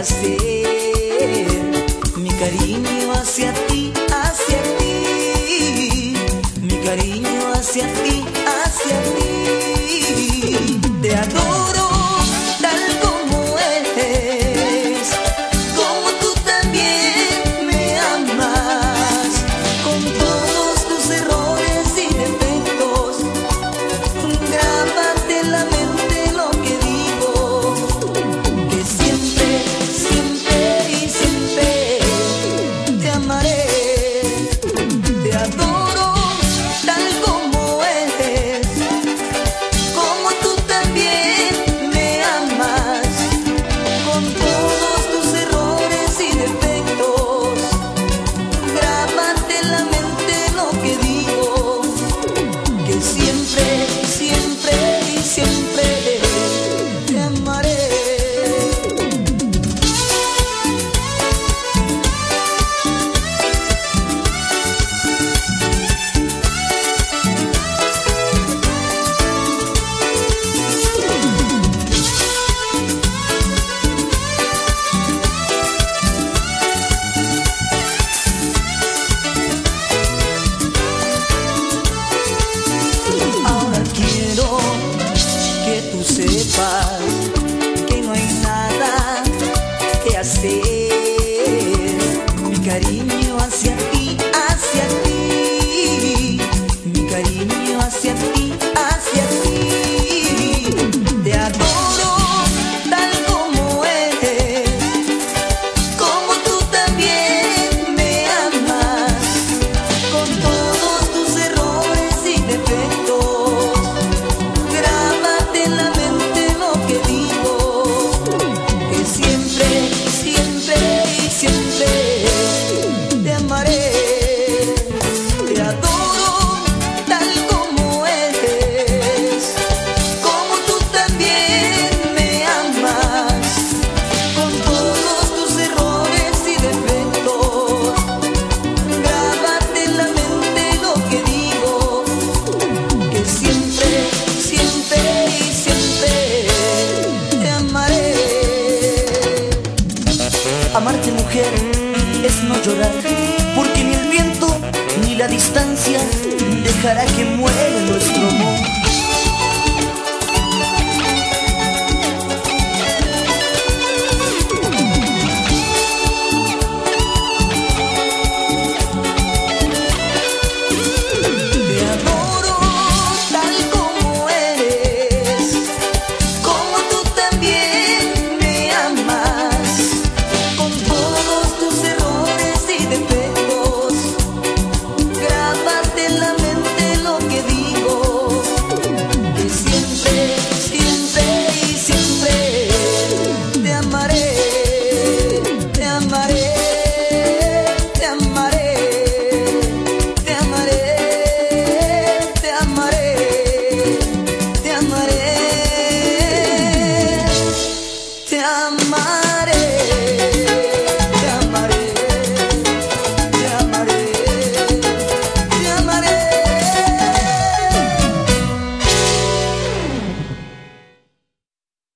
hacer mi cariño hacia ti, hacia ti, mi cariño hacia ti, hacia ti. Te adoro tal como eres, como tú también me amas, con todos tus errores y defectos. Grábate en la mente lo que digo, que siempre, siempre y siempre te amaré. Te adoro tal como eres, como tú también me amas, con todos tus errores y defectos. Grábate en la mente lo que digo, que siempre, siempre y siempre te amaré. Ahora quiero que tú sepas que no hay nada que hacer. Mi cariño hacia ti, hacia ti, mi cariño hacia ti, hacia ti. Te adoro tal como eres, como tú también me amas, con todos tus errores y defectos. Grábate en la mente lo que digo, que siempre, siempre y siempre te amaré. Te adoro tal como eres, como tú también me amas, con todos tus errores y defectos. Grábate en la mente lo que digo, que siempre, siempre y siempre te amaré. Amarte, mujer, es no llorar, porque ni el viento ni la distancia dejará que muera nuestro amor. Te adoro tal como eres, como tú también me amas, con todos tus errores y defectos. Grábate en la mente lo que digo, que siempre, siempre y siempre te amaré. Te amaré, te amaré, te amaré, te amaré, te amaré, te amaré.